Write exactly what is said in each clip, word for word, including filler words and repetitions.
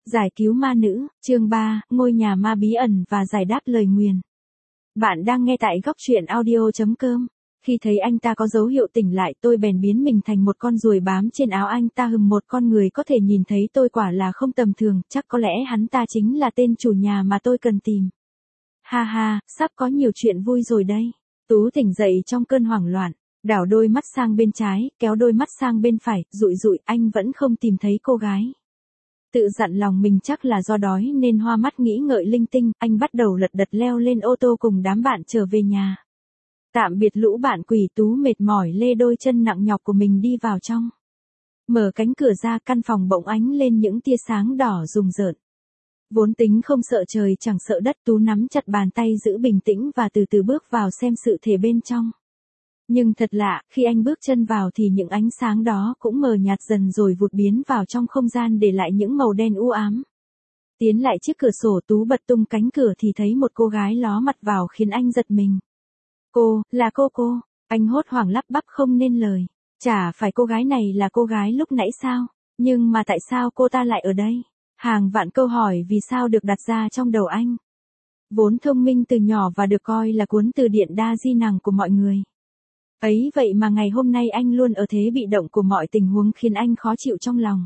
Giải cứu ma nữ, chương ba, ngôi nhà ma bí ẩn và giải đáp lời nguyền. Bạn đang nghe tại góc truyện audio chấm com. Khi thấy anh ta có dấu hiệu tỉnh lại, tôi bèn biến mình thành một con ruồi bám trên áo anh ta. Hừm, một con người có thể nhìn thấy tôi quả là không tầm thường, chắc có lẽ hắn ta chính là tên chủ nhà mà tôi cần tìm. Ha ha, sắp có nhiều chuyện vui rồi đây. Tú tỉnh dậy trong cơn hoảng loạn, đảo đôi mắt sang bên trái, kéo đôi mắt sang bên phải, dụi dụi, anh vẫn không tìm thấy cô gái. Tự dặn lòng mình chắc là do đói nên hoa mắt nghĩ ngợi linh tinh, anh bắt đầu lật đật leo lên ô tô cùng đám bạn trở về nhà. Tạm biệt lũ bạn quỷ, Tú mệt mỏi lê đôi chân nặng nhọc của mình đi vào trong. Mở cánh cửa ra, căn phòng bỗng ánh lên những tia sáng đỏ rùng rợn. Vốn tính không sợ trời chẳng sợ đất, Tú nắm chặt bàn tay giữ bình tĩnh và từ từ bước vào xem sự thể bên trong. Nhưng thật lạ, khi anh bước chân vào thì những ánh sáng đó cũng mờ nhạt dần rồi vụt biến vào trong không gian để lại những màu đen u ám. Tiến lại chiếc cửa sổ, Tú bật tung cánh cửa thì thấy một cô gái ló mặt vào khiến anh giật mình. Cô, là cô cô, anh hốt hoảng lắp bắp không nên lời. Chả phải cô gái này là cô gái lúc nãy sao? Nhưng mà tại sao cô ta lại ở đây? Hàng vạn câu hỏi vì sao được đặt ra trong đầu anh. Vốn thông minh từ nhỏ và được coi là cuốn từ điển đa di năng của mọi người. Ấy vậy mà ngày hôm nay anh luôn ở thế bị động của mọi tình huống khiến anh khó chịu trong lòng.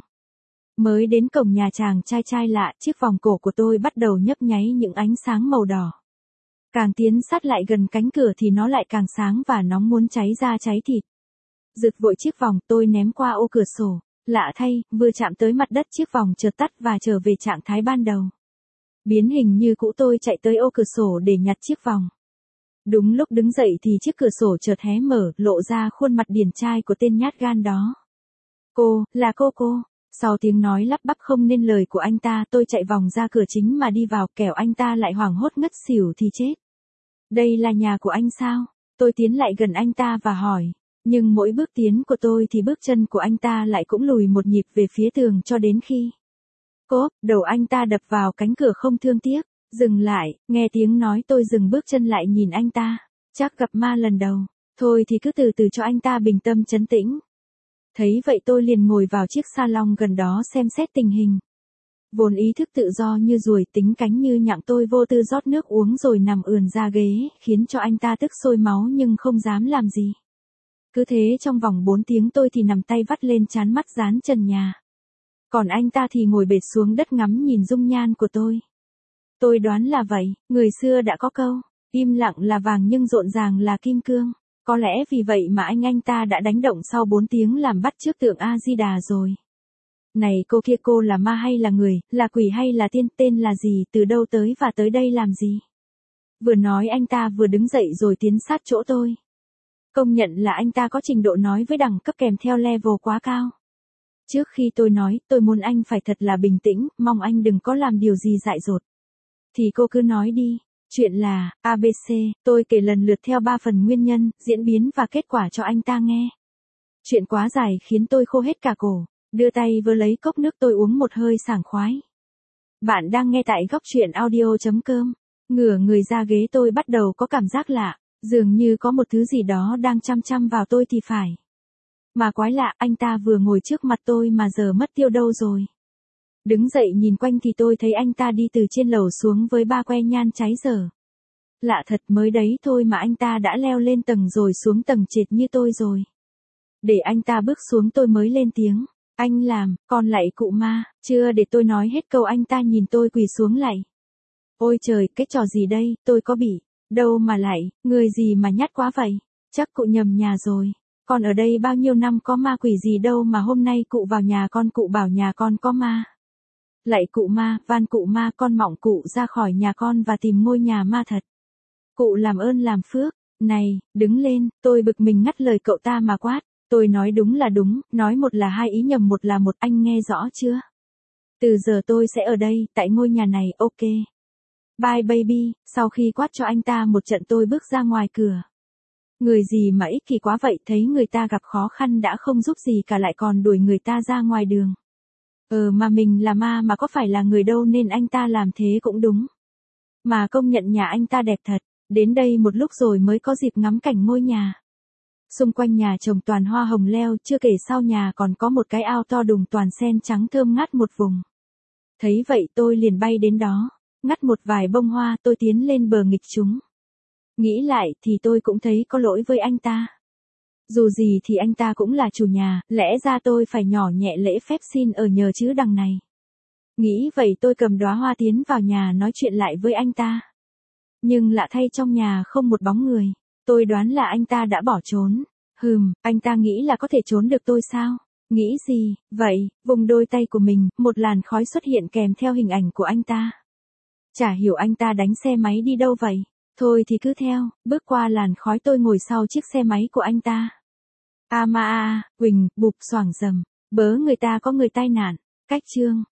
Mới đến cổng nhà chàng trai trai lạ, chiếc vòng cổ của tôi bắt đầu nhấp nháy những ánh sáng màu đỏ. Càng tiến sát lại gần cánh cửa thì nó lại càng sáng và nóng muốn cháy da cháy thịt. Giật vội chiếc vòng, tôi ném qua ô cửa sổ. Lạ thay, vừa chạm tới mặt đất chiếc vòng chợt tắt và trở về trạng thái ban đầu. Biến hình như cũ, tôi chạy tới ô cửa sổ để nhặt chiếc vòng. Đúng lúc đứng dậy thì chiếc cửa sổ chợt hé mở, lộ ra khuôn mặt điển trai của tên nhát gan đó. Cô, là cô cô. Sau tiếng nói lắp bắp không nên lời của anh ta, tôi chạy vòng ra cửa chính mà đi vào, kẻo anh ta lại hoảng hốt ngất xỉu thì chết. Đây là nhà của anh sao? Tôi tiến lại gần anh ta và hỏi. Nhưng mỗi bước tiến của tôi thì bước chân của anh ta lại cũng lùi một nhịp về phía tường cho đến khi cốp, đầu anh ta đập vào cánh cửa không thương tiếc. Dừng lại, nghe tiếng nói tôi dừng bước chân lại nhìn anh ta. Chắc gặp ma lần đầu. Thôi thì cứ từ từ cho anh ta bình tâm trấn tĩnh. Thấy vậy tôi liền ngồi vào chiếc salon gần đó xem xét tình hình. Vốn ý thức tự do như ruồi, tính cánh như nhặng, tôi vô tư rót nước uống rồi nằm ườn ra ghế, khiến cho anh ta tức sôi máu nhưng không dám làm gì. Cứ thế trong vòng bốn tiếng tôi thì nằm tay vắt lên trán, mắt dán trần nhà. Còn anh ta thì ngồi bệt xuống đất ngắm nhìn dung nhan của tôi. Tôi đoán là vậy, người xưa đã có câu, im lặng là vàng nhưng rộn ràng là kim cương. Có lẽ vì vậy mà anh anh ta đã đánh động sau bốn tiếng làm bắt chước tượng A-di-đà rồi. Này cô kia, cô là ma hay là người, là quỷ hay là tiên, tên là gì, từ đâu tới và tới đây làm gì? Vừa nói anh ta vừa đứng dậy rồi tiến sát chỗ tôi. Công nhận là anh ta có trình độ nói với đẳng cấp kèm theo level quá cao. Trước khi tôi nói, tôi muốn anh phải thật là bình tĩnh, mong anh đừng có làm điều gì dại dột. Thì cô cứ nói đi. Chuyện là, a bê xê, tôi kể lần lượt theo ba phần nguyên nhân, diễn biến và kết quả cho anh ta nghe. Chuyện quá dài khiến tôi khô hết cả cổ, đưa tay vơ lấy cốc nước tôi uống một hơi sảng khoái. Bạn đang nghe tại góc truyện audio chấm com. Ngửa người ra ghế tôi bắt đầu có cảm giác lạ, dường như có một thứ gì đó đang chăm chăm vào tôi thì phải. Mà quái lạ, anh ta vừa ngồi trước mặt tôi mà giờ mất tiêu đâu rồi. Đứng dậy nhìn quanh thì tôi thấy anh ta đi từ trên lầu xuống với ba que nhan cháy dở. Lạ thật, mới đấy thôi mà anh ta đã leo lên tầng rồi xuống tầng trệt như tôi rồi. Để anh ta bước xuống tôi mới lên tiếng. Anh làm, còn lạy cụ ma, chưa để tôi nói hết câu anh ta nhìn tôi quỳ xuống lạy. Ôi trời, cái trò gì đây, tôi có bị, đâu mà lạy, người gì mà nhát quá vậy, chắc cụ nhầm nhà rồi. Còn ở đây bao nhiêu năm có ma quỷ gì đâu mà hôm nay cụ vào nhà con cụ bảo nhà con có ma. Lạy cụ ma, van cụ ma, con mọng cụ ra khỏi nhà con và tìm ngôi nhà ma thật. Cụ làm ơn làm phước, này, đứng lên, tôi bực mình ngắt lời cậu ta mà quát. Tôi nói đúng là đúng, nói một là hai, ý nhầm một là một, anh nghe rõ chưa? Từ giờ tôi sẽ ở đây, tại ngôi nhà này, ok. Bye baby, sau khi quát cho anh ta một trận tôi bước ra ngoài cửa. Người gì mà ích kỷ quá vậy, thấy người ta gặp khó khăn đã không giúp gì cả lại còn đuổi người ta ra ngoài đường. Ờ mà mình là ma mà có phải là người đâu nên anh ta làm thế cũng đúng. Mà công nhận nhà anh ta đẹp thật, đến đây một lúc rồi mới có dịp ngắm cảnh ngôi nhà. Xung quanh nhà trồng toàn hoa hồng leo, chưa kể sau nhà còn có một cái ao to đùng toàn sen trắng thơm ngát một vùng. Thấy vậy tôi liền bay đến đó, ngắt một vài bông hoa tôi tiến lên bờ nghịch chúng. Nghĩ lại thì tôi cũng thấy có lỗi với anh ta. Dù gì thì anh ta cũng là chủ nhà, lẽ ra tôi phải nhỏ nhẹ lễ phép xin ở nhờ chứ đằng này. Nghĩ vậy tôi cầm đóa hoa tiến vào nhà nói chuyện lại với anh ta. Nhưng lạ thay trong nhà không một bóng người. Tôi đoán là anh ta đã bỏ trốn. Hừm, anh ta nghĩ là có thể trốn được tôi sao? Nghĩ gì, vậy, vùng đôi tay của mình, một làn khói xuất hiện kèm theo hình ảnh của anh ta. Chả hiểu anh ta đánh xe máy đi đâu vậy. Thôi thì cứ theo, bước qua làn khói tôi ngồi sau chiếc xe máy của anh ta. A ma a, Quỳnh, bụp xoảng rầm, bớ người ta có người tai nạn. Cách chương.